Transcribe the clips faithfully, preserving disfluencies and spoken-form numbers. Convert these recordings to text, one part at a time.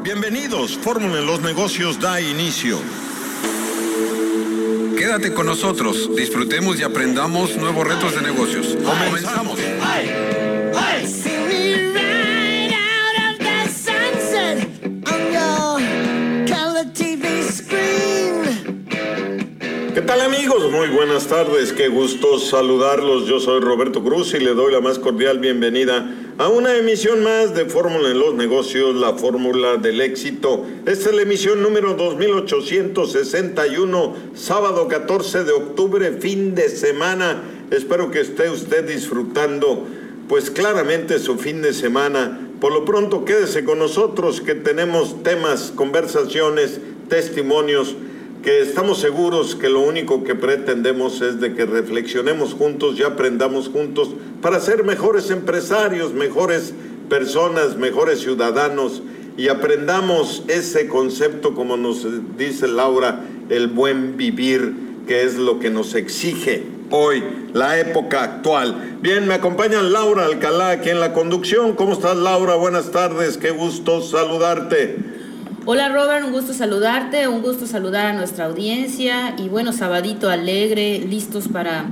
Bienvenidos, Fórmula en los Negocios da inicio. Quédate con nosotros, disfrutemos y aprendamos nuevos retos de negocios. Comenzamos. ¿Qué tal, amigos? Muy buenas tardes, qué gusto saludarlos. Yo soy Roberto Cruz y le doy la más cordial bienvenida a una emisión más de Fórmula en los Negocios, la fórmula del éxito. Esta es la emisión número dos mil ochocientos sesenta y uno, sábado catorce de octubre, fin de semana. Espero que esté usted disfrutando, pues claramente, su fin de semana. Por lo pronto, quédese con nosotros, que tenemos temas, conversaciones, testimonios, que estamos seguros que lo único que pretendemos es de que reflexionemos juntos y aprendamos juntos para ser mejores empresarios, mejores personas, mejores ciudadanos, y aprendamos ese concepto, como nos dice Laura, el buen vivir, que es lo que nos exige hoy la época actual. Bien, me acompaña Laura Alcalá aquí en la conducción. ¿Cómo estás, Laura? Buenas tardes, qué gusto saludarte. Hola, Robert, un gusto saludarte, un gusto saludar a nuestra audiencia y bueno, sabadito alegre, listos para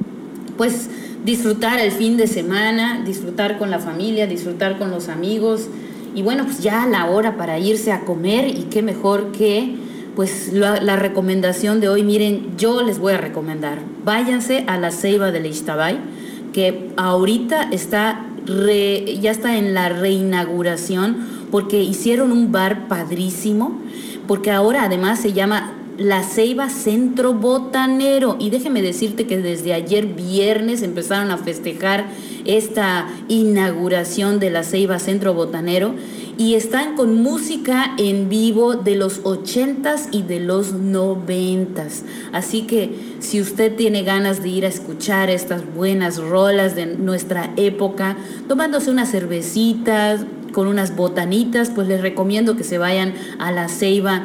pues disfrutar el fin de semana, disfrutar con la familia, disfrutar con los amigos y bueno, pues ya la hora para irse a comer, y qué mejor que pues la, la recomendación de hoy. Miren, yo les voy a recomendar, váyanse a la Ceiba del Ixtabay, que ahorita está re, ya está en la reinauguración, porque hicieron un bar padrísimo, porque ahora además se llama La Ceiba Centro Botanero, y déjeme decirte que desde ayer viernes empezaron a festejar esta inauguración de La Ceiba Centro Botanero, y están con música en vivo de los ochentas y de los noventas, así que si usted tiene ganas de ir a escuchar estas buenas rolas de nuestra época, tomándose unas cervecitas, con unas botanitas, pues les recomiendo que se vayan a la Ceiba,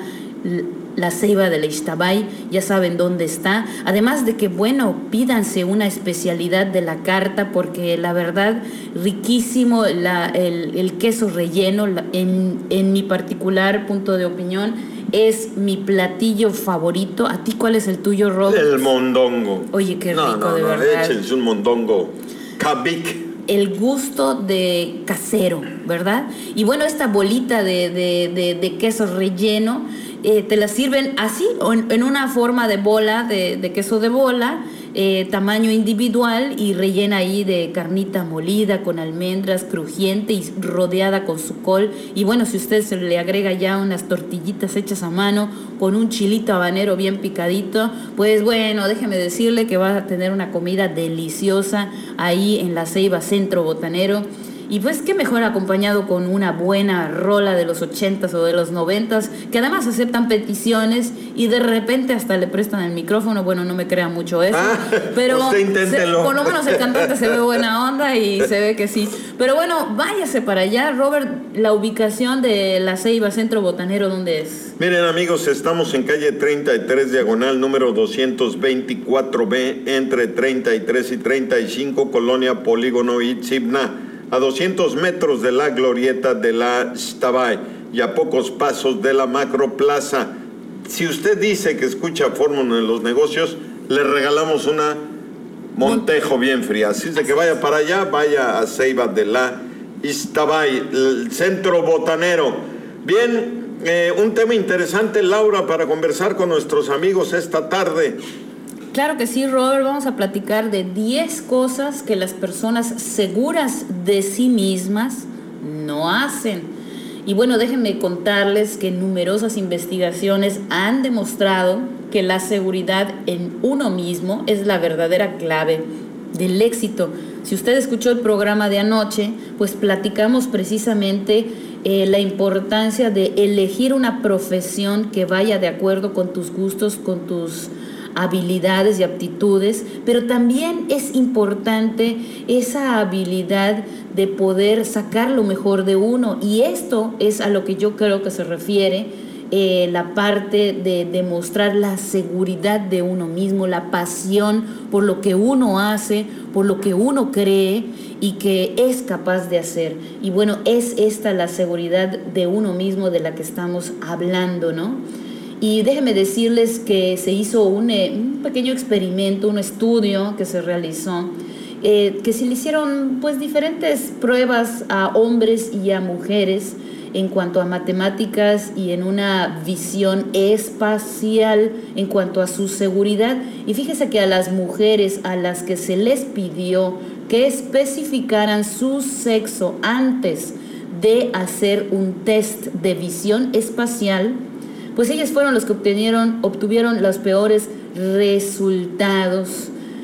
la Ceiba del Ixtabay, ya saben dónde está. Además de que, bueno, pídanse una especialidad de la carta, porque la verdad, riquísimo la, el, el queso relleno, la, en, en mi particular punto de opinión, es mi platillo favorito. ¿A ti cuál es el tuyo, Rob? El mondongo. Oye, qué rico, no, no, de no, verdad. Échense un mondongo cabic. El gusto de casero, ¿verdad? Y bueno, esta bolita de, de, de, de queso relleno, eh, te la sirven así, o en, en una forma de bola, de, de queso de bola, eh, tamaño individual, y rellena ahí de carnita molida con almendras, crujiente y rodeada con su col. Y bueno, si usted se le agrega ya unas tortillitas hechas a mano con un chilito habanero bien picadito, pues bueno, déjeme decirle que va a tener una comida deliciosa ahí en la Ceiba Centro Botanero. Y pues qué mejor acompañado con una buena rola de los ochentas o de los noventas, que además aceptan peticiones y de repente hasta le prestan el micrófono. Bueno, no me crea mucho eso, ah, pero se, por lo menos el cantante se ve buena onda y se ve que sí. Pero bueno, váyase para allá. Robert, la ubicación de la Ceiba Centro Botanero, ¿dónde es? Miren, amigos, estamos en calle treinta y tres, diagonal número doscientos veinticuatro B, entre treinta y tres y treinta y cinco, Colonia Polígono Itzibna, a doscientos metros de la glorieta de la Ixtabay y a pocos pasos de la Macroplaza. Si usted dice que escucha Fórmula en los Negocios, le regalamos una Montejo bien fría. Así es de que vaya para allá, vaya a Ceiba de la Ixtabay, el Centro Botanero. Bien, eh, un tema interesante, Laura, para conversar con nuestros amigos esta tarde. Claro que sí, Robert, vamos a platicar de diez cosas que las personas seguras de sí mismas no hacen. Y bueno, déjenme contarles que numerosas investigaciones han demostrado que la seguridad en uno mismo es la verdadera clave del éxito. Si usted escuchó el programa de anoche, pues platicamos precisamente eh, la importancia de elegir una profesión que vaya de acuerdo con tus gustos, con tus habilidades y aptitudes, pero también es importante esa habilidad de poder sacar lo mejor de uno, y esto es a lo que yo creo que se refiere eh, la parte de demostrar la seguridad de uno mismo, la pasión por lo que uno hace, por lo que uno cree y que es capaz de hacer. Y bueno, es esta la seguridad de uno mismo de la que estamos hablando, ¿no? Y déjenme decirles que se hizo un, eh, un pequeño experimento, un estudio que se realizó, eh, que se le hicieron pues diferentes pruebas a hombres y a mujeres en cuanto a matemáticas y en una visión espacial en cuanto a su seguridad. Y fíjese que a las mujeres a las que se les pidió que especificaran su sexo antes de hacer un test de visión espacial, pues ellas fueron los que obtenieron, obtuvieron los peores resultados.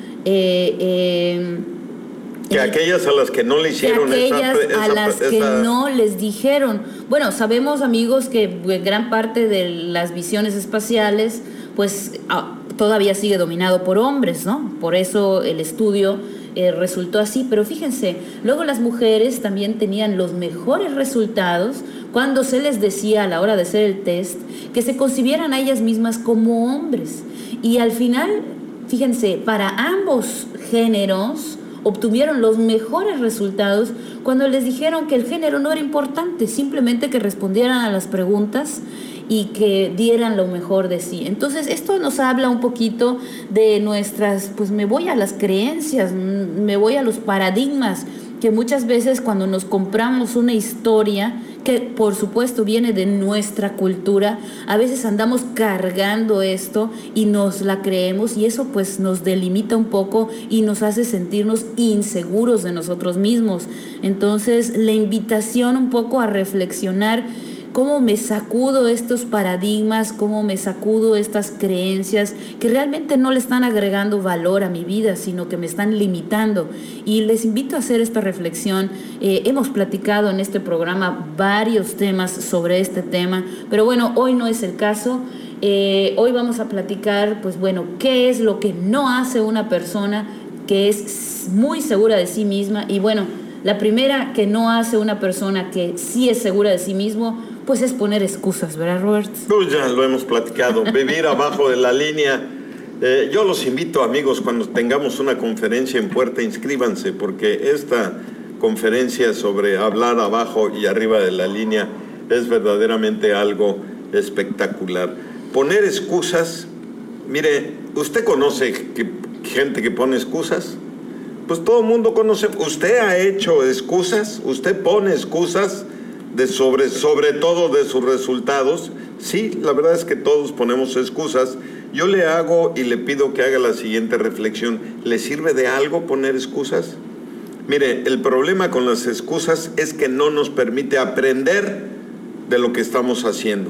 Eh, eh, que aquellas a las que no le hicieron, que aquellas esa, a esa, las esa... que no les dijeron. Bueno, sabemos, amigos, que gran parte de las visiones espaciales pues ah, todavía sigue dominado por hombres, ¿no? Por eso el estudio eh, resultó así. Pero fíjense, luego las mujeres también tenían los mejores resultados cuando se les decía a la hora de hacer el test que se concibieran a ellas mismas como hombres. Y al final, fíjense, para ambos géneros obtuvieron los mejores resultados cuando les dijeron que el género no era importante, simplemente que respondieran a las preguntas y que dieran lo mejor de sí. Entonces, esto nos habla un poquito de nuestras, pues me voy a las creencias, me voy a los paradigmas, que muchas veces cuando nos compramos una historia, que por supuesto viene de nuestra cultura, a veces andamos cargando esto y nos la creemos, y eso pues nos delimita un poco y nos hace sentirnos inseguros de nosotros mismos. Entonces, la invitación un poco a reflexionar cómo me sacudo estos paradigmas, cómo me sacudo estas creencias que realmente no le están agregando valor a mi vida, sino que me están limitando. Y les invito a hacer esta reflexión. Eh, hemos platicado en este programa varios temas sobre este tema, pero bueno, hoy no es el caso. Eh, hoy vamos a platicar, pues bueno, qué es lo que no hace una persona que es muy segura de sí misma. Y bueno, la primera que no hace una persona que sí es segura de sí mismo, pues es poner excusas, ¿verdad, Robert? Pues ya lo hemos platicado, vivir abajo de la línea. Eh, yo los invito, amigos, cuando tengamos una conferencia en Puerta, inscríbanse, porque esta conferencia sobre hablar abajo y arriba de la línea es verdaderamente algo espectacular. Poner excusas, mire, ¿usted conoce que, gente que pone excusas? Pues todo el mundo conoce. ¿Usted ha hecho excusas? ¿Usted pone excusas? De sobre, sobre todo de sus resultados? Sí, la verdad es que todos ponemos excusas. Yo le hago y le pido que haga la siguiente reflexión. ¿Le sirve de algo poner excusas? Mire, el problema con las excusas es que no nos permite aprender de lo que estamos haciendo.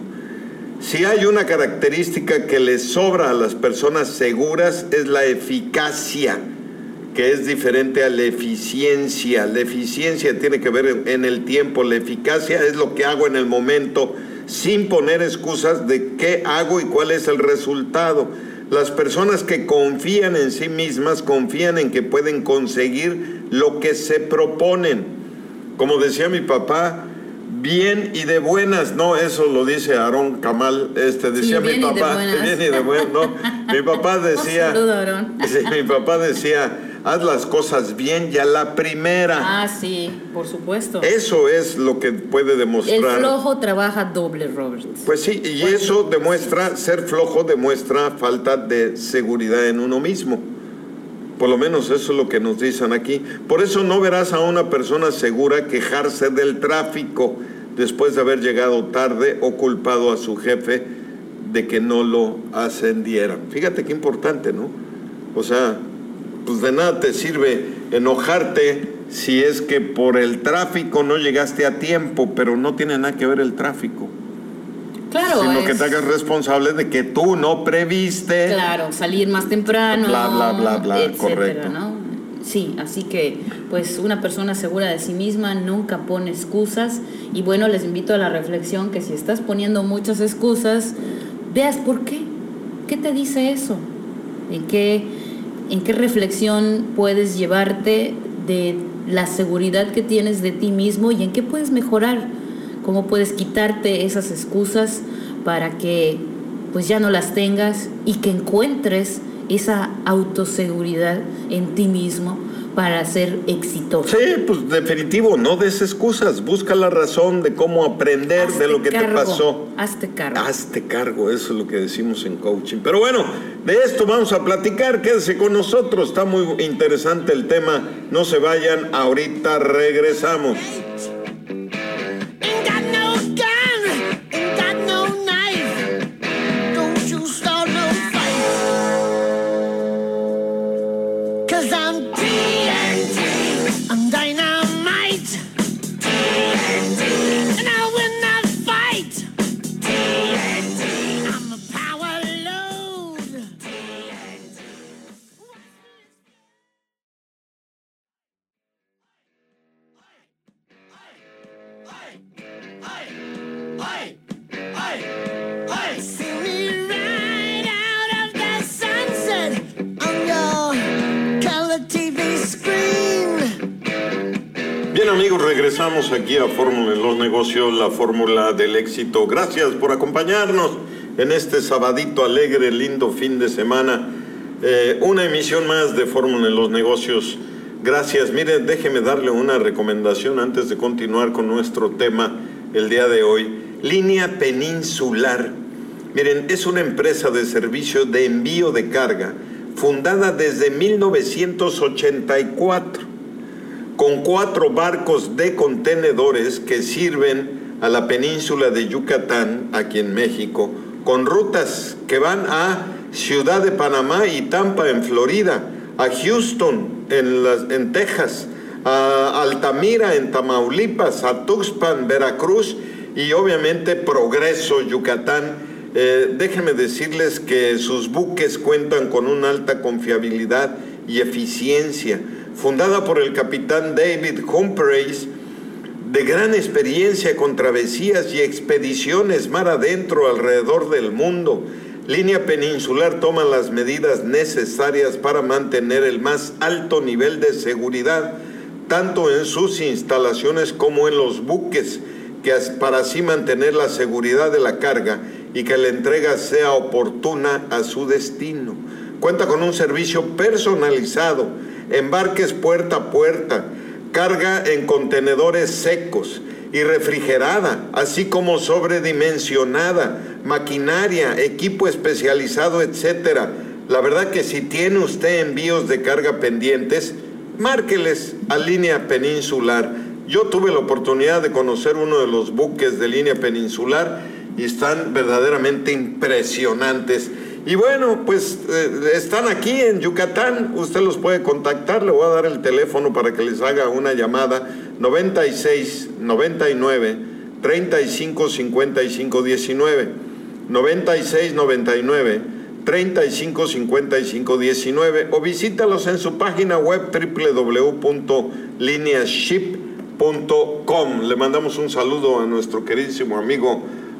Si hay una característica que le sobra a las personas seguras, es la eficacia, que es diferente a la eficiencia. La eficiencia tiene que ver en el tiempo, la eficacia es lo que hago en el momento, sin poner excusas de qué hago y cuál es el resultado. Las personas que confían en sí mismas, confían en que pueden conseguir lo que se proponen. Como decía mi papá, bien y de buenas, no, eso lo dice Aarón Kamal, este, decía sí, mi papá, y bien y de buenas, no, mi papá decía, saludo, Aarón. Sí, mi papá decía, haz las cosas bien ya la primera. Ah, sí, por supuesto. Eso es lo que puede demostrar. El flojo trabaja doble, Robert. Pues sí, y eso demuestra, ser flojo demuestra falta de seguridad en uno mismo. Por lo menos eso es lo que nos dicen aquí. Por eso no verás a una persona segura quejarse del tráfico después de haber llegado tarde o culpado a su jefe de que no lo ascendieran. Fíjate qué importante, ¿no? O sea, pues de nada te sirve enojarte si es que por el tráfico no llegaste a tiempo, pero no tiene nada que ver el tráfico. Claro, sino es... que te hagas responsable de que tú no previste. Claro, salir más temprano. Bla, bla, bla, bla, etcétera, correcto. ¿no? Sí, así que pues una persona segura de sí misma nunca pone excusas. Y bueno, les invito a la reflexión que si estás poniendo muchas excusas, veas por qué. ¿Qué te dice eso? ¿En qué, en qué reflexión puedes llevarte de la seguridad que tienes de ti mismo y en qué puedes mejorar? ¿Cómo puedes quitarte esas excusas para que pues ya no las tengas y que encuentres esa autoseguridad en ti mismo para ser exitoso. Sí, pues definitivo, no des excusas, busca la razón de cómo aprender Hazte de lo que cargo, te pasó. Hazte cargo. Hazte cargo, eso es lo que decimos en coaching. Pero bueno, de esto vamos a platicar, quédese con nosotros, está muy interesante el tema, no se vayan, ahorita regresamos. Bien amigos, regresamos aquí a Fórmula en los Negocios, la fórmula del éxito. Gracias por acompañarnos en este sabadito alegre, lindo fin de semana. Eh, una emisión más de Fórmula en los Negocios. Gracias. Mire, déjeme darle una recomendación antes de continuar con nuestro tema el día de hoy. Línea Peninsular. Miren, es una empresa de servicio de envío de carga fundada desde mil novecientos ochenta y cuatro, con cuatro barcos de contenedores que sirven a la península de Yucatán, aquí en México, con rutas que van a Ciudad de Panamá y Tampa, en Florida, a Houston, en, las, en Texas, a Altamira, en Tamaulipas, a Tuxpan, Veracruz, y obviamente Progreso, Yucatán. Eh, déjenme decirles que sus buques cuentan con una alta confiabilidad y eficiencia. Fundada por el capitán David Humphreys, de gran experiencia con travesías y expediciones mar adentro alrededor del mundo, Línea Peninsular toma las medidas necesarias para mantener el más alto nivel de seguridad, tanto en sus instalaciones como en los buques, que para así mantener la seguridad de la carga y que la entrega sea oportuna a su destino. Cuenta con un servicio personalizado, embarques puerta a puerta, carga en contenedores secos y refrigerada, así como sobredimensionada, maquinaria, equipo especializado, etcétera. La verdad que si tiene usted envíos de carga pendientes, márqueles a Línea Peninsular. Yo tuve la oportunidad de conocer uno de los buques de Línea Peninsular y están verdaderamente impresionantes. Y bueno, pues eh, están aquí en Yucatán, usted los puede contactar, le voy a dar el teléfono para que les haga una llamada, noventa y seis, noventa y nueve, treinta y cinco, cincuenta y cinco, diecinueve, noventa y seis, noventa y nueve, treinta y cinco, cincuenta y cinco, diecinueve, o visítalos en su página web doble u doble u doble u punto lineaship punto com. Le mandamos un saludo a nuestro queridísimo amigo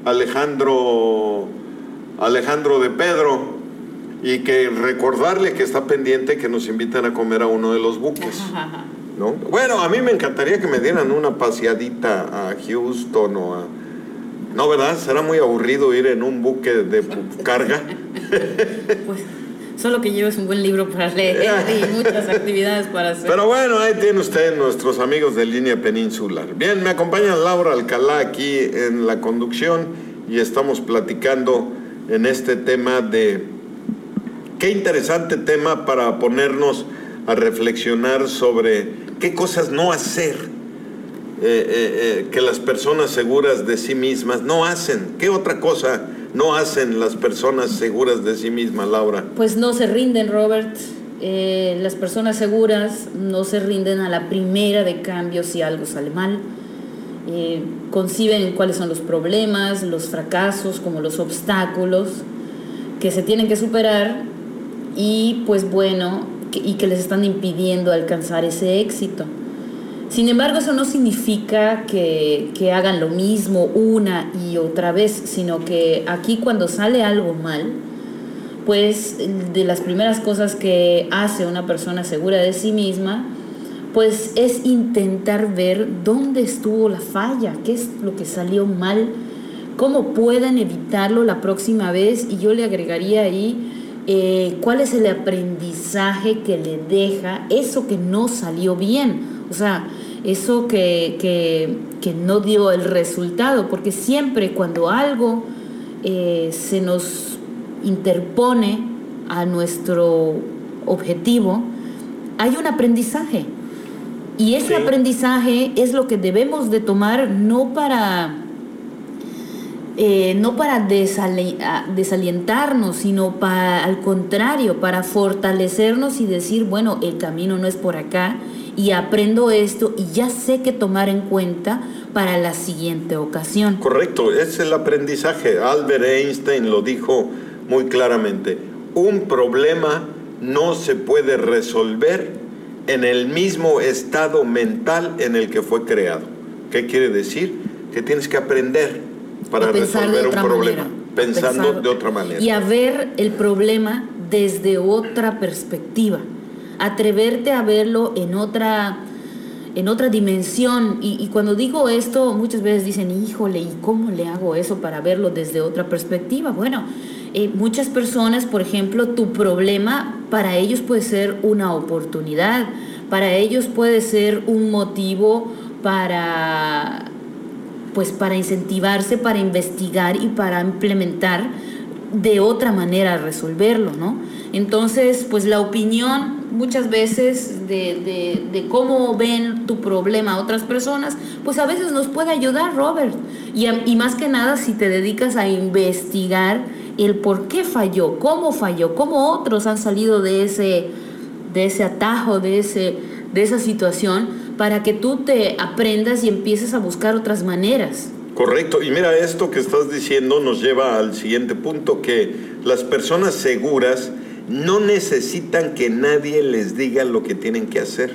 Alejandro Alejandro de Pedro, y que recordarle que está pendiente que nos invitan a comer a uno de los buques, ¿no? Bueno, a mí me encantaría que me dieran una paseadita a Houston o a... No, ¿verdad? Será muy aburrido ir en un buque de carga. Pues solo que lleves un buen libro para leer y muchas actividades para hacer. Pero bueno, ahí tiene usted nuestros amigos de Línea Peninsular. Bien, me acompaña Laura Alcalá aquí en la conducción y estamos platicando en este tema de... Qué interesante tema para ponernos a reflexionar sobre qué cosas no hacer, eh, eh, eh, que las personas seguras de sí mismas no hacen. ¿Qué otra cosa no hacen las personas seguras de sí mismas, Laura? Pues no se rinden, Robert. Eh, las personas seguras no se rinden a la primera de cambio si algo sale mal. Eh, conciben cuáles son los problemas, los fracasos, como los obstáculos que se tienen que superar y pues bueno, que, y que les están impidiendo alcanzar ese éxito. Sin embargo, eso no significa que, que hagan lo mismo una y otra vez, sino que aquí cuando sale algo mal, pues de las primeras cosas que hace una persona segura de sí misma, pues es intentar ver dónde estuvo la falla, qué es lo que salió mal, cómo pueden evitarlo la próxima vez, y yo le agregaría ahí eh, cuál es el aprendizaje que le deja eso que no salió bien, o sea, eso que, que, que no dio el resultado, porque siempre cuando algo eh, se nos interpone a nuestro objetivo, hay un aprendizaje, y ese sí. aprendizaje es lo que debemos de tomar, no para eh, no para desali- desalientarnos, sino para, al contrario, para fortalecernos y decir, bueno, el camino no es por acá, y aprendo esto y ya sé qué tomar en cuenta para la siguiente ocasión. Correcto, es el aprendizaje. Albert Einstein lo dijo muy claramente: un problema no se puede resolver en el mismo estado mental en el que fue creado. ¿Qué quiere decir? Que tienes que aprender para resolver un problema, manera, pensando pensar, de otra manera. Y a ver el problema desde otra perspectiva. Atreverte a verlo en otra, en otra dimensión. Y, y cuando digo esto, muchas veces dicen, híjole, ¿y cómo le hago eso para verlo desde otra perspectiva? Bueno, eh, muchas personas, por ejemplo, tu problema para ellos puede ser una oportunidad, para ellos puede ser un motivo para, pues, para incentivarse, para investigar y para implementar de otra manera resolverlo, ¿no? Entonces, pues la opinión muchas veces de, de, de cómo ven tu problema otras personas, pues a veces nos puede ayudar, Robert. Y, y más que nada si te dedicas a investigar el por qué falló, cómo falló, cómo otros han salido de ese, de ese atajo, de, ese, de esa situación, para que tú te aprendas y empieces a buscar otras maneras. Correcto, y mira, esto que estás diciendo nos lleva al siguiente punto, que las personas seguras no necesitan que nadie les diga lo que tienen que hacer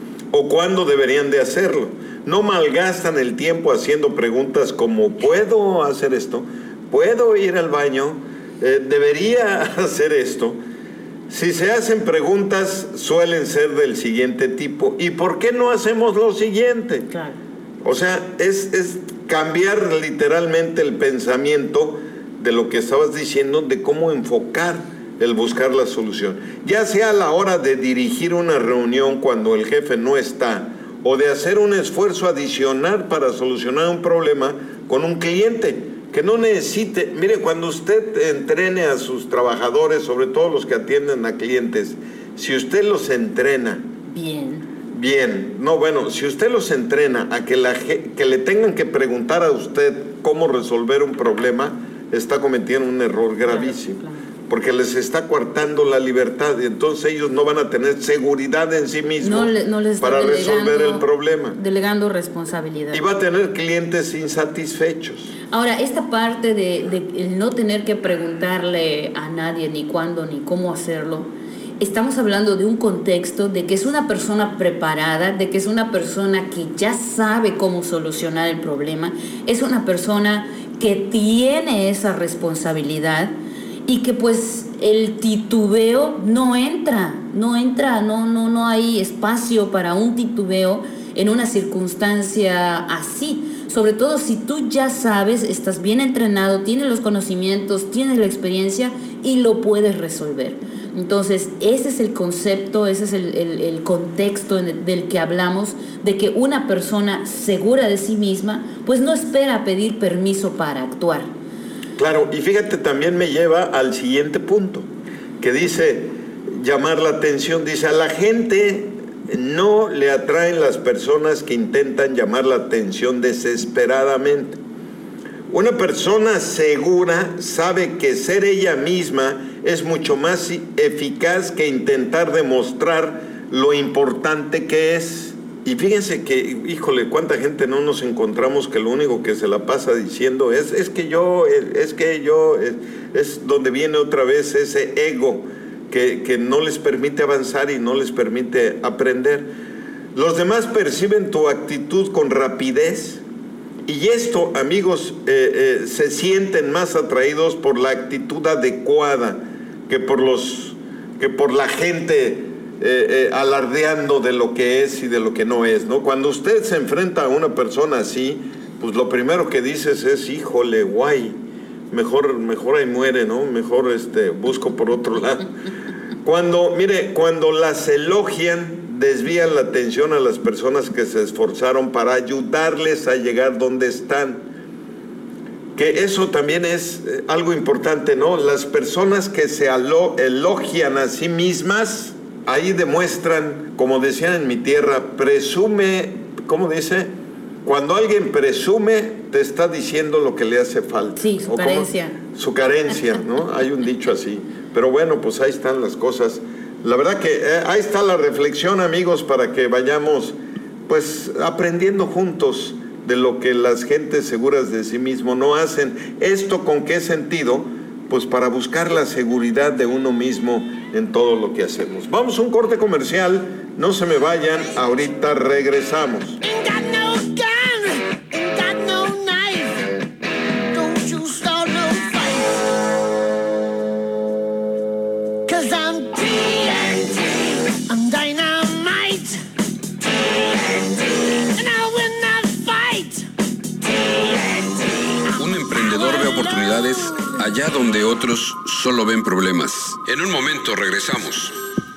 o cuándo deberían de hacerlo. No malgastan el tiempo haciendo preguntas como ¿puedo hacer esto? ¿Puedo ir al baño? Eh, ¿Debería hacer esto? Si se hacen preguntas, suelen ser del siguiente tipo: ¿y por qué no hacemos lo siguiente? Claro. O sea, es, es cambiar literalmente el pensamiento de lo que estabas diciendo, de cómo enfocar el buscar la solución. Ya sea a la hora de dirigir una reunión cuando el jefe no está, o de hacer un esfuerzo adicional para solucionar un problema con un cliente que no necesite. Mire, cuando usted entrene a sus trabajadores, sobre todo los que atienden a clientes, si usted los entrena bien, bien, no, bueno, si usted los entrena a que, la, que le tengan que preguntar a usted cómo resolver un problema, está cometiendo un error gravísimo. Claro, claro. Porque les está coartando la libertad, y entonces ellos no van a tener seguridad en sí mismos no le, no les para resolver el problema. Delegando responsabilidad. Y va a tener clientes insatisfechos. Ahora, esta parte de, de el no tener que preguntarle a nadie ni cuándo ni cómo hacerlo, estamos hablando de un contexto de que es una persona preparada, de que es una persona que ya sabe cómo solucionar el problema, es una persona que tiene esa responsabilidad. Y que pues el titubeo no entra, no entra, no, no, no hay espacio para un titubeo en una circunstancia así. Sobre todo si tú ya sabes, estás bien entrenado, tienes los conocimientos, tienes la experiencia y lo puedes resolver. Entonces, ese es el concepto, ese es el, el, el contexto en el, del que hablamos, de que una persona segura de sí misma, pues no espera pedir permiso para actuar. Claro, y fíjate, también me lleva al siguiente punto, que dice, llamar la atención, dice, a la gente no le atraen las personas que intentan llamar la atención desesperadamente. Una persona segura sabe que ser ella misma es mucho más eficaz que intentar demostrar lo importante que es. Y fíjense que, híjole, cuánta gente no nos encontramos que lo único que se la pasa diciendo es, es que yo, es, es que yo, es, es donde viene otra vez ese ego que, que no les permite avanzar y no les permite aprender. Los demás perciben tu actitud con rapidez y esto, amigos, eh, eh, se sienten más atraídos por la actitud adecuada que por, los, que por la gente Eh, eh, alardeando de lo que es y de lo que no es, ¿no? Cuando usted se enfrenta a una persona así, pues lo primero que dices es, híjole, guay, mejor, mejor ahí muere, ¿no? Mejor este, busco por otro lado. Cuando, mire, cuando las elogian, desvían la atención a las personas que se esforzaron para ayudarles a llegar donde están. Que eso también es algo importante, ¿no? Las personas que se elogian a sí mismas, ahí demuestran, como decían en mi tierra, presume, ¿cómo dice? Cuando alguien presume, te está diciendo lo que le hace falta. Sí, su carencia. Su carencia, ¿no? Hay un dicho así. Pero bueno, pues ahí están las cosas. La verdad que eh, ahí está la reflexión, amigos, para que vayamos, pues, aprendiendo juntos de lo que las gentes seguras de sí mismo no hacen. ¿Esto con qué sentido? Pues para buscar la seguridad de uno mismo en todo lo que hacemos. Vamos a un corte comercial, no se me vayan, ahorita regresamos. Allá donde otros solo ven problemas. En un momento regresamos.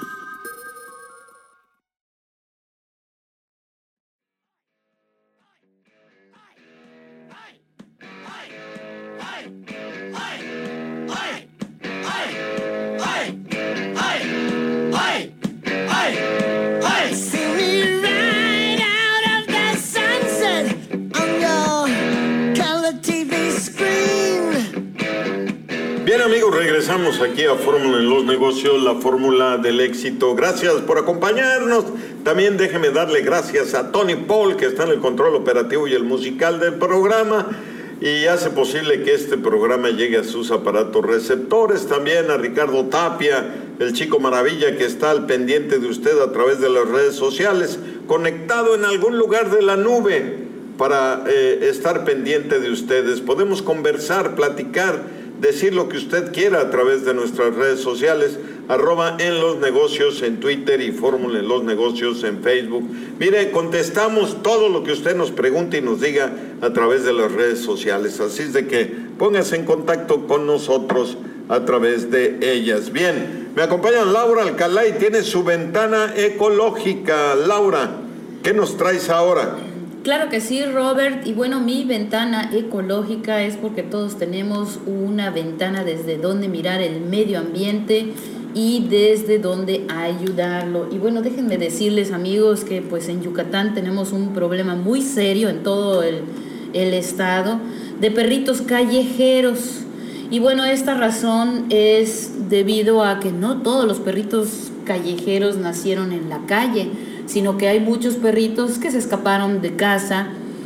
Bien, amigos, regresamos aquí a Fórmula en los Negocios, la fórmula del éxito. Gracias por acompañarnos. También déjeme darle gracias a Tony Paul, que está en el control operativo y el musical del programa y hace posible que este programa llegue a sus aparatos receptores. También a Ricardo Tapia, el chico maravilla, que está al pendiente de usted a través de las redes sociales, conectado en algún lugar de la nube para eh, estar pendiente de ustedes. Podemos conversar, platicar, decir lo que usted quiera a través de nuestras redes sociales, arroba en los negocios en Twitter y Fórmula en los Negocios en Facebook. Mire, contestamos todo lo que usted nos pregunte y nos diga a través de las redes sociales. Así es de que póngase en contacto con nosotros a través de ellas. Bien, me acompaña Laura Alcalá y tiene su ventana ecológica. Laura, ¿qué nos traes ahora? Claro que sí, Robert. Y bueno, mi ventana ecológica es porque todos tenemos una ventana desde donde mirar el medio ambiente y desde donde ayudarlo. Y bueno, déjenme decirles, amigos, que pues en Yucatán tenemos un problema muy serio en todo el, el estado de perritos callejeros. Y bueno, esta razón es debido a que no todos los perritos callejeros nacieron en la calle, sino que hay muchos perritos que se escaparon de casa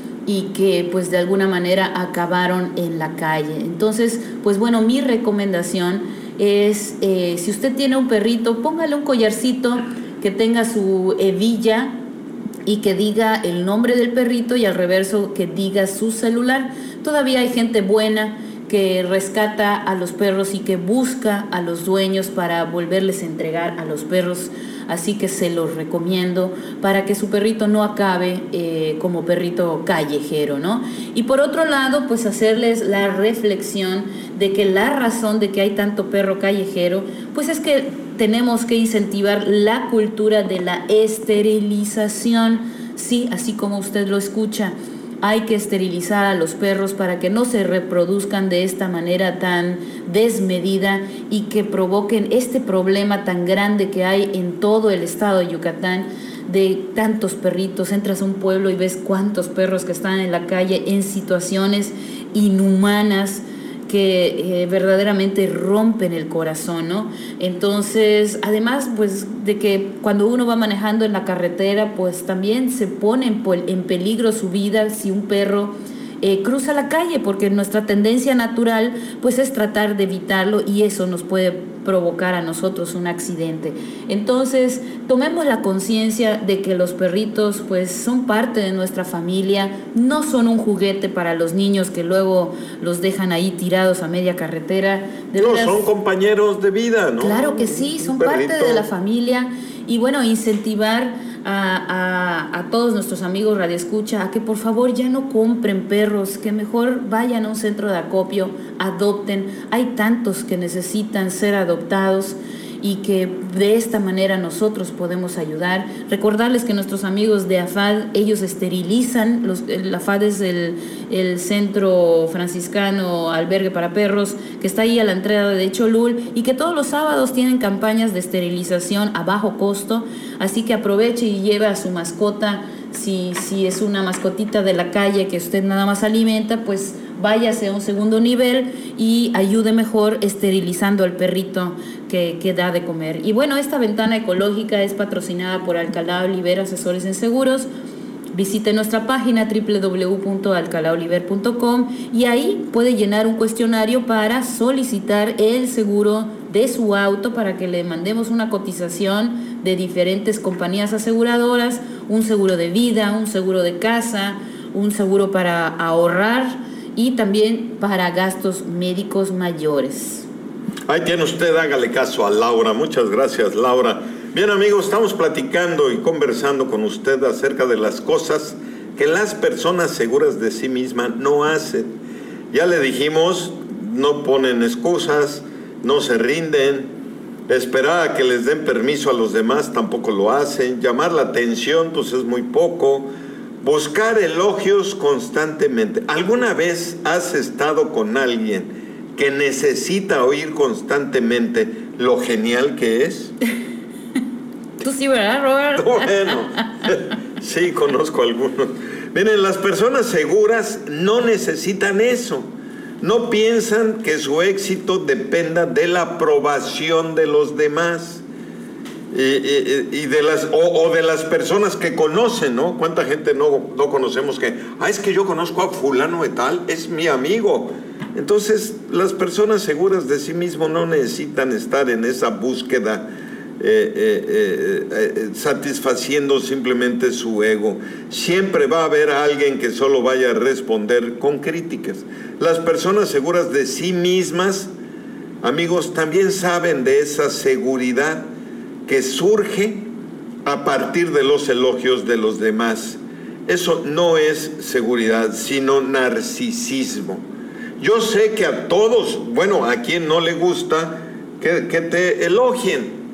y que pues de alguna manera acabaron en la calle. Entonces, pues bueno, mi recomendación es, eh, si usted tiene un perrito, póngale un collarcito que tenga su hebilla y que diga el nombre del perrito y al reverso que diga su celular. Todavía hay gente buena que rescata a los perros y que busca a los dueños para volverles a entregar a los perros. Así que se los recomiendo para que su perrito no acabe eh, como perrito callejero, ¿no? Y por otro lado, pues hacerles la reflexión de que la razón de que hay tanto perro callejero, pues es que tenemos que incentivar la cultura de la esterilización. Sí, así como usted lo escucha. Hay que esterilizar a los perros para que no se reproduzcan de esta manera tan desmedida y que provoquen este problema tan grande que hay en todo el estado de Yucatán de tantos perritos. Entras a un pueblo y ves cuántos perros que están en la calle en situaciones inhumanas que eh, verdaderamente rompen el corazón, ¿no? Entonces, además, pues, de que cuando uno va manejando en la carretera, pues también se pone en, en peligro su vida si un perro eh, cruza la calle, porque nuestra tendencia natural, pues, es tratar de evitarlo y eso nos puede provocar a nosotros un accidente. Entonces, tomemos la conciencia de que los perritos, pues, son parte de nuestra familia, no son un juguete para los niños que luego los dejan ahí tirados a media carretera. De no, veras, son compañeros de vida, ¿no? Claro que sí, son parte de la familia y bueno, incentivar a, a, a todos nuestros amigos radioescucha a que por favor ya no compren perros, que mejor vayan a un centro de acopio, adopten. Hay tantos que necesitan ser adoptados y que de esta manera nosotros podemos ayudar. Recordarles que nuestros amigos de A F A D, ellos esterilizan, los, el A F A D es el, el Centro Franciscano Albergue para Perros, que está ahí a la entrada de Cholul, y que todos los sábados tienen campañas de esterilización a bajo costo, así que aproveche y lleve a su mascota. Si, si es una mascotita de la calle que usted nada más alimenta, pues váyase a un segundo nivel y ayude mejor esterilizando al perrito que, que da de comer. Y bueno, esta ventana ecológica es patrocinada por Alcalá Oliver Asesores en Seguros. Visite nuestra página doble u doble u doble u punto alcalá oliver punto com y ahí puede llenar un cuestionario para solicitar el seguro de su auto para que le mandemos una cotización de diferentes compañías aseguradoras, un seguro de vida, un seguro de casa, un seguro para ahorrar y también para gastos médicos mayores. Ahí tiene usted, hágale caso a Laura. Muchas gracias, Laura. Bien, amigos, estamos platicando y conversando con usted acerca de las cosas que las personas seguras de sí mismas no hacen. Ya le dijimos, no ponen excusas, no se rinden, esperar a que les den permiso a los demás tampoco lo hacen, llamar la atención pues es muy poco, buscar elogios constantemente. ¿Alguna vez has estado con alguien que necesita oír constantemente lo genial que es? Tú sí, ¿verdad, Robert? Bueno, sí, conozco algunos. Miren, las personas seguras no necesitan eso. No piensan que su éxito dependa de la aprobación de los demás y, y, y de las o, o de las personas que conocen, ¿no? ¿Cuánta gente no, no conocemos que, ah, es que yo conozco a fulano de tal, es mi amigo? Entonces, las personas seguras de sí mismos no necesitan estar en esa búsqueda Eh, eh, eh, eh, satisfaciendo simplemente su ego. Siempre va a haber alguien que solo vaya a responder con críticas. Las personas seguras de sí mismas, amigos, también saben de esa seguridad que surge a partir de los elogios de los demás. Eso no es seguridad, sino narcisismo. Yo sé que a todos, bueno, a quien no le gusta que, que te elogien.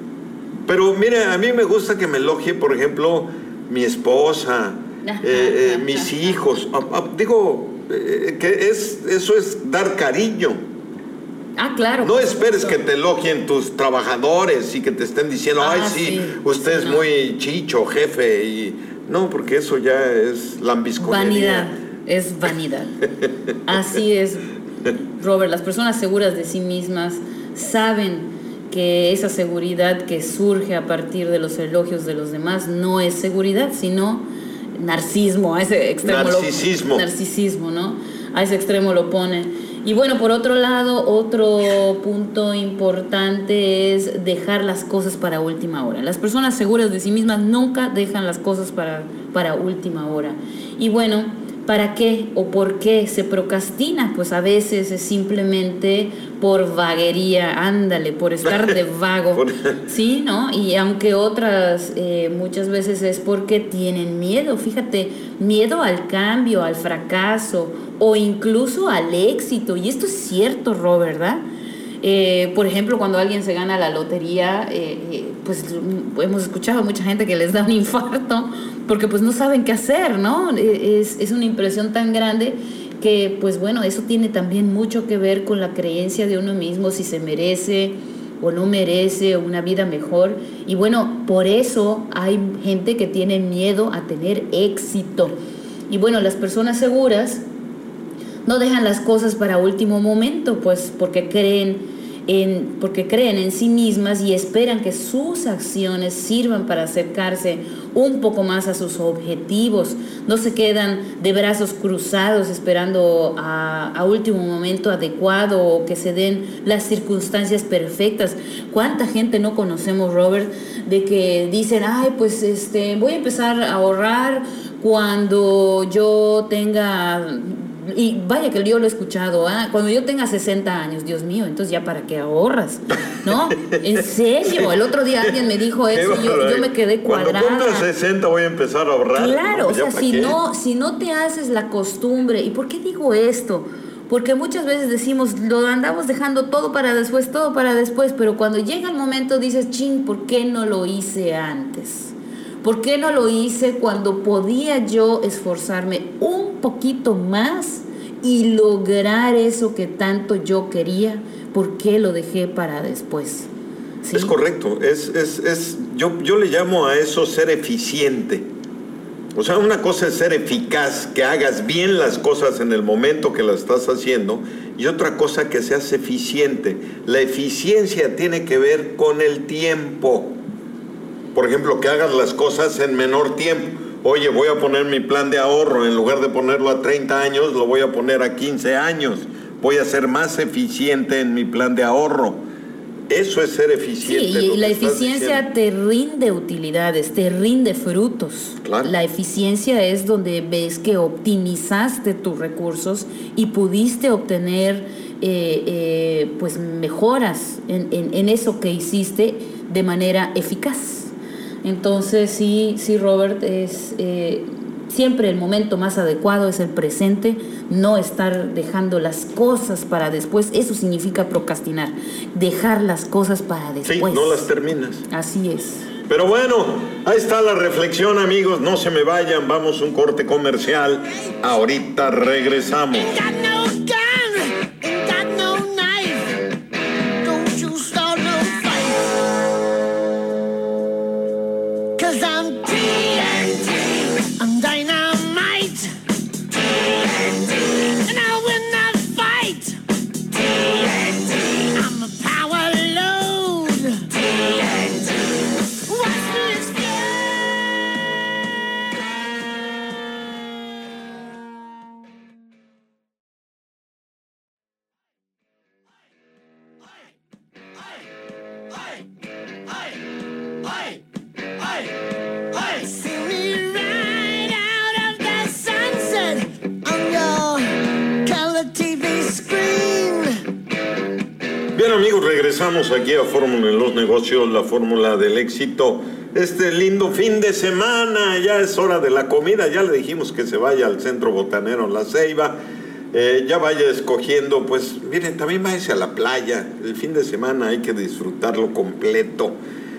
Pero mire, a mí me gusta que me elogie, por ejemplo, mi esposa, eh, eh, mis hijos. Ah, ah, digo, eh, que es, eso es dar cariño. Ah, claro. No esperes que te elogien tus trabajadores y que te estén diciendo, ah, ay, sí, sí, usted sí, es no. muy chicho, jefe. Y no, porque eso ya es lambisconería. Vanidad, es vanidad. Así es, Robert. Las personas seguras de sí mismas saben que esa seguridad que surge a partir de los elogios de los demás no es seguridad, sino narcisismo, a ese extremo narcisismo. Lo, narcisismo, ¿no? A ese extremo lo pone. Y bueno, por otro lado, otro punto importante es dejar las cosas para última hora. Las personas seguras de sí mismas nunca dejan las cosas para, para última hora. Y bueno, ¿para qué o por qué se procrastina? Pues a veces es simplemente por vaguería, ándale, por estar de vago, ¿sí? ¿No? Y aunque otras eh, muchas veces es porque tienen miedo, fíjate, miedo al cambio, al fracaso o incluso al éxito. Y esto es cierto, Ro, ¿verdad? Eh, por ejemplo, cuando alguien se gana la lotería, eh, eh, pues hemos escuchado a mucha gente que les da un infarto porque pues no saben qué hacer, ¿no? Es, es una impresión tan grande que pues bueno, eso tiene también mucho que ver con la creencia de uno mismo, si se merece o no merece una vida mejor. Y bueno, por eso hay gente que tiene miedo a tener éxito. Y bueno, las personas seguras no dejan las cosas para último momento, pues porque creen en, porque creen en sí mismas y esperan que sus acciones sirvan para acercarse un poco más a sus objetivos, no se quedan de brazos cruzados esperando a, a último momento adecuado o que se den las circunstancias perfectas. ¿Cuánta gente no conocemos, Robert, de que dicen, ay, pues este, voy a empezar a ahorrar cuando yo tenga... Y vaya que yo lo he escuchado, ¿eh? Cuando yo tenga sesenta años, Dios mío, entonces ya para qué ahorras, ¿no? En serio, el otro día alguien me dijo eso y yo, yo me quedé cuadrada. Cuando cumpla sesenta voy a empezar a ahorrar. Claro, ¿no? o sea, si qué? no, si no te haces la costumbre, ¿y por qué digo esto? Porque muchas veces decimos, lo andamos dejando todo para después, todo para después, pero cuando llega el momento dices, ching, ¿por qué no lo hice antes? ¿Por qué no lo hice cuando podía yo esforzarme un poquito más y lograr eso que tanto yo quería? ¿Por qué lo dejé para después? ¿Sí? Es correcto, es, es, es, yo, yo le llamo a eso ser eficiente. O sea, una cosa es ser eficaz, que hagas bien las cosas en el momento que las estás haciendo, y otra cosa que seas eficiente. La eficiencia tiene que ver con el tiempo. Por ejemplo, que hagas las cosas en menor tiempo. Oye, voy a poner mi plan de ahorro, en lugar de ponerlo a treinta años, lo voy a poner a quince años. Voy a ser más eficiente en mi plan de ahorro. Eso es ser eficiente. Sí, y la eficiencia te rinde utilidades, te rinde frutos. Claro. La eficiencia es donde ves que optimizaste tus recursos y pudiste obtener eh, eh, pues mejoras en, en, en eso que hiciste de manera eficaz. Entonces, sí, sí, Robert, es eh, siempre el momento más adecuado es el presente, no estar dejando las cosas para después. Eso significa procrastinar, dejar las cosas para después. Sí, no las terminas. Así es. Pero bueno, ahí está la reflexión, amigos. No se me vayan, vamos a un corte comercial. Ahorita regresamos. Bien, amigos, regresamos aquí a Fórmula en los Negocios, la fórmula del éxito. Este lindo fin de semana, ya es hora de la comida, ya le dijimos que se vaya al Centro Botanero La Ceiba, eh, ya vaya escogiendo, pues miren, también váyase a la playa, el fin de semana hay que disfrutarlo completo.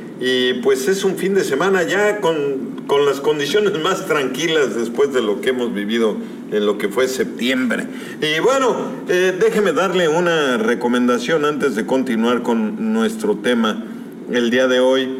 Y pues es un fin de semana ya con, con las condiciones más tranquilas después de lo que hemos vivido en lo que fue septiembre. Y bueno, eh, déjeme darle una recomendación antes de continuar con nuestro tema el día de hoy.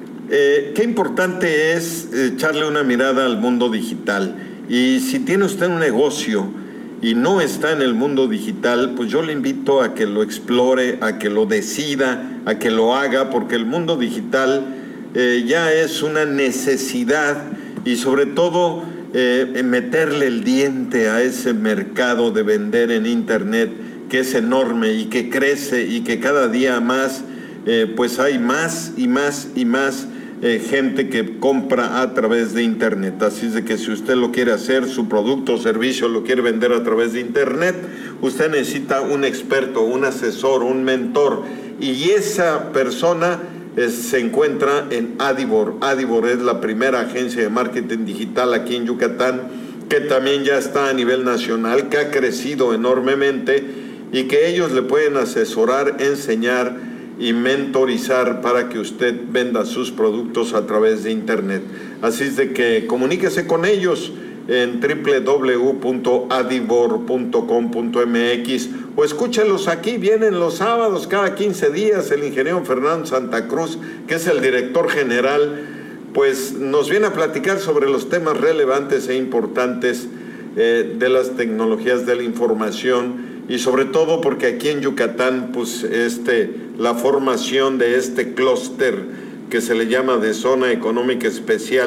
Eh, qué importante es echarle una mirada al mundo digital. Y si tiene usted un negocio y no está en el mundo digital, pues yo le invito a que lo explore, a que lo decida, a que lo haga, porque el mundo digital eh, ya es una necesidad y sobre todo eh, meterle el diente a ese mercado de vender en internet que es enorme y que crece y que cada día más eh, pues hay más y más y más Eh, gente que compra a través de internet. Así es de que si usted lo quiere hacer, su producto o servicio lo quiere vender a través de internet, usted necesita un experto, un asesor, un mentor, y esa persona es, se encuentra en Adibor. Adibor es la primera agencia de marketing digital aquí en Yucatán, que también ya está a nivel nacional, que ha crecido enormemente y que ellos le pueden asesorar, enseñar y mentorizar para que usted venda sus productos a través de internet. Así es de que comuníquese con ellos en doble u doble u doble u punto adibor punto com punto m x o escúchelos aquí, vienen los sábados cada quince días. El ingeniero Fernando Santa Cruz, que es el director general, pues nos viene a platicar sobre los temas relevantes e importantes eh, de las tecnologías de la información. Y sobre todo porque aquí en Yucatán, pues este, la formación de este clúster que se le llama de zona económica especial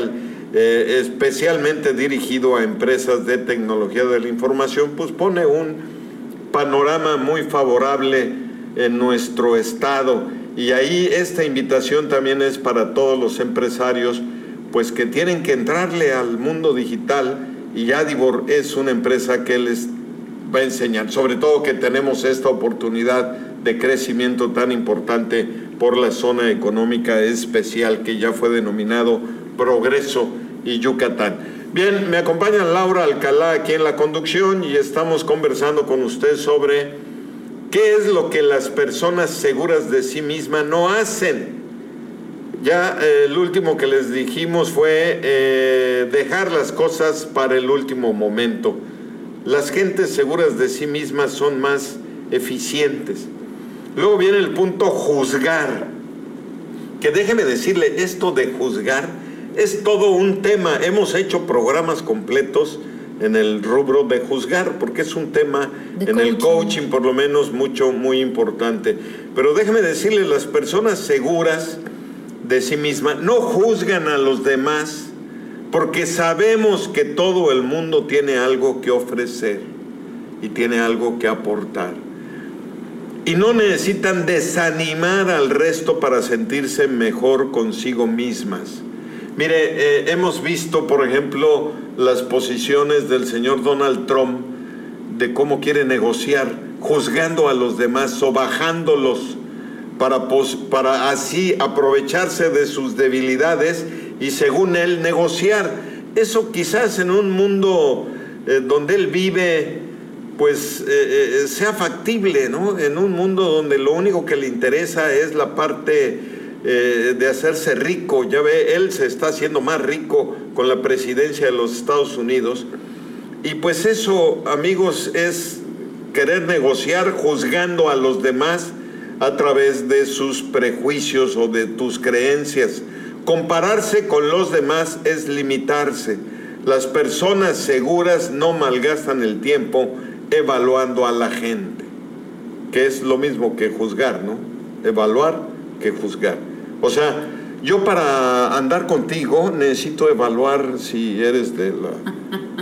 eh, especialmente dirigido a empresas de tecnología de la información, pues pone un panorama muy favorable en nuestro estado. Y ahí esta invitación también es para todos los empresarios, pues que tienen que entrarle al mundo digital, y Yadivor es una empresa que les va a enseñar, sobre todo que tenemos esta oportunidad de crecimiento tan importante por la zona económica especial que ya fue denominado Progreso y Yucatán. Bien, me acompaña Laura Alcalá aquí en la conducción y estamos conversando con usted sobre qué es lo que las personas seguras de sí mismas no hacen. Ya eh, el último que les dijimos fue eh, dejar las cosas para el último momento. Las gentes seguras de sí mismas son más eficientes. Luego viene el punto juzgar, que déjeme decirle, esto de juzgar es todo un tema. Hemos hecho programas completos en el rubro de juzgar, porque es un tema de en coaching. El coaching por lo menos mucho, muy importante. Pero déjeme decirle, las personas seguras de sí mismas no juzgan a los demás, porque sabemos que todo el mundo tiene algo que ofrecer y tiene algo que aportar. Y no necesitan desanimar al resto para sentirse mejor consigo mismas. Mire, eh, hemos visto, por ejemplo, las posiciones del señor Donald Trump de cómo quiere negociar, juzgando a los demás, sobajándolos, para, pos, para así aprovecharse de sus debilidades y, según él, negociar. Eso quizás en un mundo eh, donde él vive, pues eh, eh, sea factible, ¿no? En un mundo donde lo único que le interesa es la parte eh, de hacerse rico. Ya ve, él se está haciendo más rico con la presidencia de los Estados Unidos. Y pues eso, amigos, es querer negociar juzgando a los demás a través de sus prejuicios o de tus creencias. Compararse con los demás es limitarse. Las personas seguras no malgastan el tiempo evaluando a la gente, que es lo mismo que juzgar, ¿no? Evaluar que juzgar. O sea, yo para andar contigo necesito evaluar si eres de la...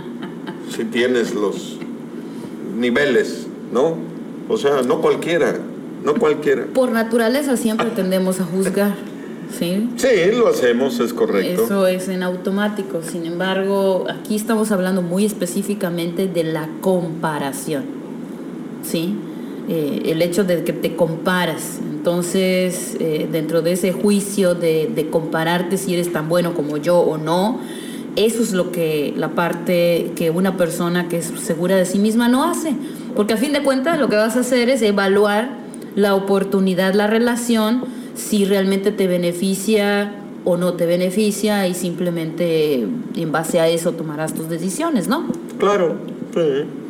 si tienes los niveles, ¿no? O sea, no cualquiera, no cualquiera. Por naturaleza siempre tendemos a juzgar, ¿sí? Sí, lo hacemos, es correcto. Eso es en automático. Sin embargo, aquí estamos hablando muy específicamente de la comparación, ¿sí? Eh, el hecho de que te comparas. Entonces, eh, dentro de ese juicio de, de compararte si eres tan bueno como yo o no, eso es lo que la parte que una persona que es segura de sí misma no hace. Porque a fin de cuentas lo que vas a hacer es evaluar la oportunidad, la relación, si realmente te beneficia o no te beneficia, y simplemente en base a eso tomarás tus decisiones, ¿no? Claro, sí.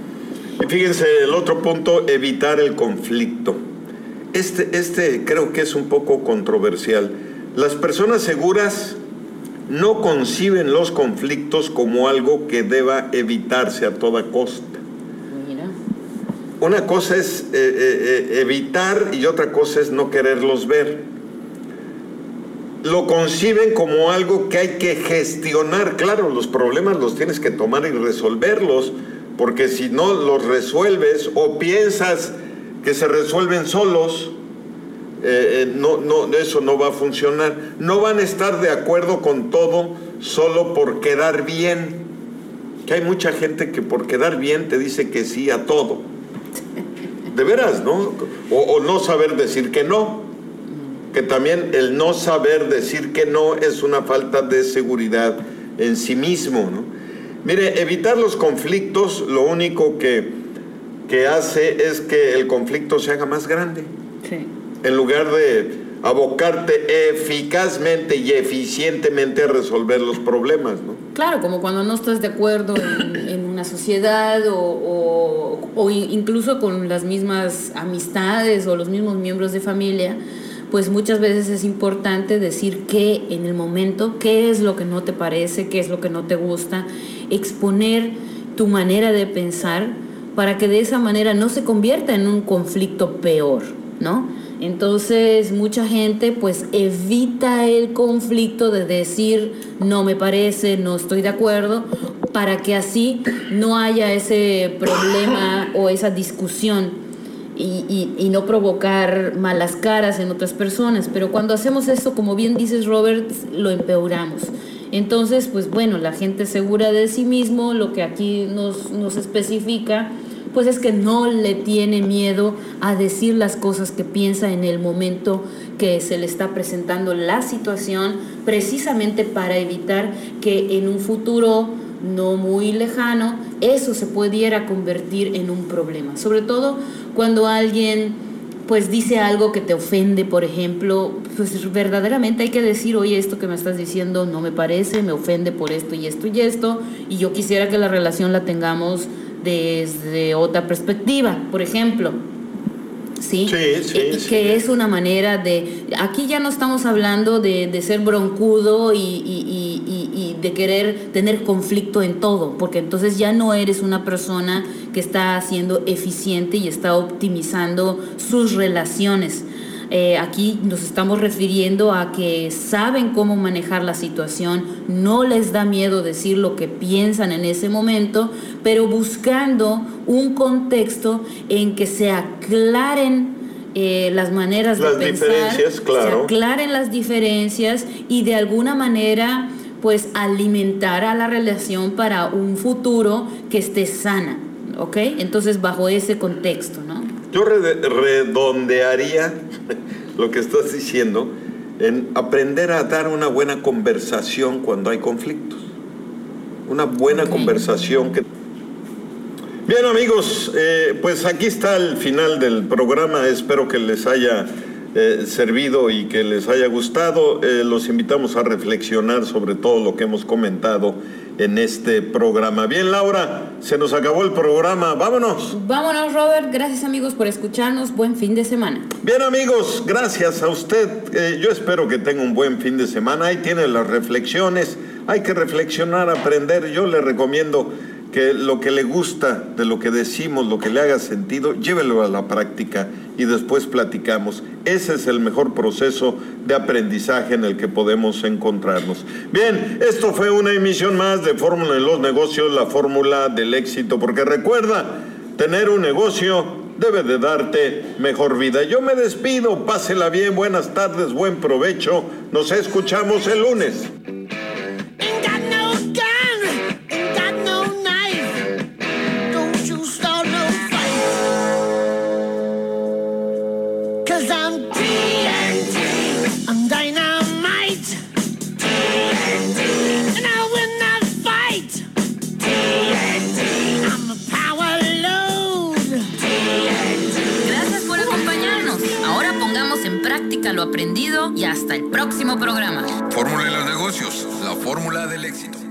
Y fíjense, el otro punto, evitar el conflicto. Este, este creo que es un poco controversial. Las personas seguras no conciben los conflictos como algo que deba evitarse a toda costa. Mira. Una cosa es eh, eh, evitar y otra cosa es no quererlos ver. Lo conciben como algo que hay que gestionar. Claro, los problemas los tienes que tomar y resolverlos, porque si no los resuelves o piensas que se resuelven solos, Eh, eh, no, no, eso no va a funcionar. No van a estar de acuerdo con todo solo por quedar bien, que hay mucha gente que por quedar bien te dice que sí a todo, de veras, ¿no? O, o no saber decir que no, que también el no saber decir que no es una falta de seguridad en sí mismo, ¿no? Mire, evitar los conflictos lo único que, que hace es que el conflicto se haga más grande. Sí. En lugar de abocarte eficazmente y eficientemente a resolver los problemas, ¿no? Claro, como cuando no estás de acuerdo en, en una sociedad o, o, o incluso con las mismas amistades o los mismos miembros de familia, pues muchas veces es importante decir qué en el momento, qué es lo que no te parece, qué es lo que no te gusta, exponer tu manera de pensar para que de esa manera no se convierta en un conflicto peor, ¿no? Entonces mucha gente pues evita el conflicto de decir no me parece, no estoy de acuerdo, para que así no haya ese problema o esa discusión y, y, y no provocar malas caras en otras personas. Pero cuando hacemos eso, como bien dices, Robert, lo empeoramos. Entonces, pues bueno, la gente segura de sí mismo, lo que aquí nos, nos especifica, pues es que no le tiene miedo a decir las cosas que piensa en el momento que se le está presentando la situación, precisamente para evitar que en un futuro no muy lejano eso se pudiera convertir en un problema. Sobre todo cuando alguien pues dice algo que te ofende, por ejemplo, pues verdaderamente hay que decir, oye, esto que me estás diciendo no me parece, me ofende por esto y esto y esto, y yo quisiera que la relación la tengamos desde otra perspectiva, por ejemplo. ¿Sí? Sí, sí, eh, sí. Que es una manera de... Aquí ya no estamos hablando de, de ser broncudo y, y, y, y, y de querer tener conflicto en todo, porque entonces ya no eres una persona que está siendo eficiente y está optimizando sus relaciones. Eh, aquí nos estamos refiriendo a que saben cómo manejar la situación, no les da miedo decir lo que piensan en ese momento, pero buscando un contexto en que se aclaren eh, las maneras las de pensar, diferencias, claro. se aclaren las diferencias y de alguna manera pues alimentar a la relación para un futuro que esté sana, ¿ok? Entonces bajo ese contexto, ¿no? Yo redondearía lo que estás diciendo en aprender a dar una buena conversación cuando hay conflictos. Una buena Okay. conversación que... Bien, amigos, eh, pues aquí está el final del programa. Espero que les haya eh, servido y que les haya gustado. Eh, los invitamos a reflexionar sobre todo lo que hemos comentado en este programa. Bien, Laura, se nos acabó el programa. Vámonos. Vámonos, Robert. Gracias, amigos, por escucharnos. Buen fin de semana. Bien, amigos, gracias a usted. Eh, yo espero que tenga un buen fin de semana. Ahí tiene las reflexiones. Hay que reflexionar, aprender. Yo le recomiendo que lo que le gusta de lo que decimos, lo que le haga sentido, llévelo a la práctica y después platicamos. Ese es el mejor proceso de aprendizaje en el que podemos encontrarnos. Bien, esto fue una emisión más de Fórmula en los Negocios, la fórmula del éxito, porque recuerda, tener un negocio debe de darte mejor vida. Yo me despido, pásela bien, buenas tardes, buen provecho, nos escuchamos el lunes. Lo aprendido y hasta el próximo programa. Fórmula de los negocios, la fórmula del éxito.